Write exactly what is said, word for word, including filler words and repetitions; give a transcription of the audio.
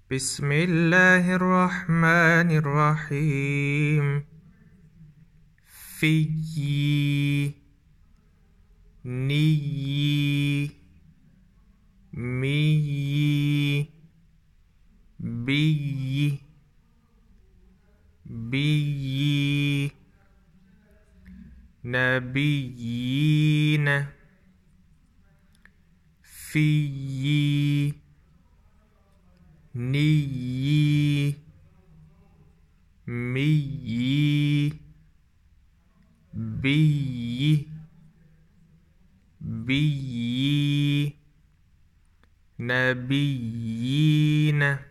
بسم الله الرحمن الرحيم. في ني مي بي بي نبيين في ني مي بي بي نبيين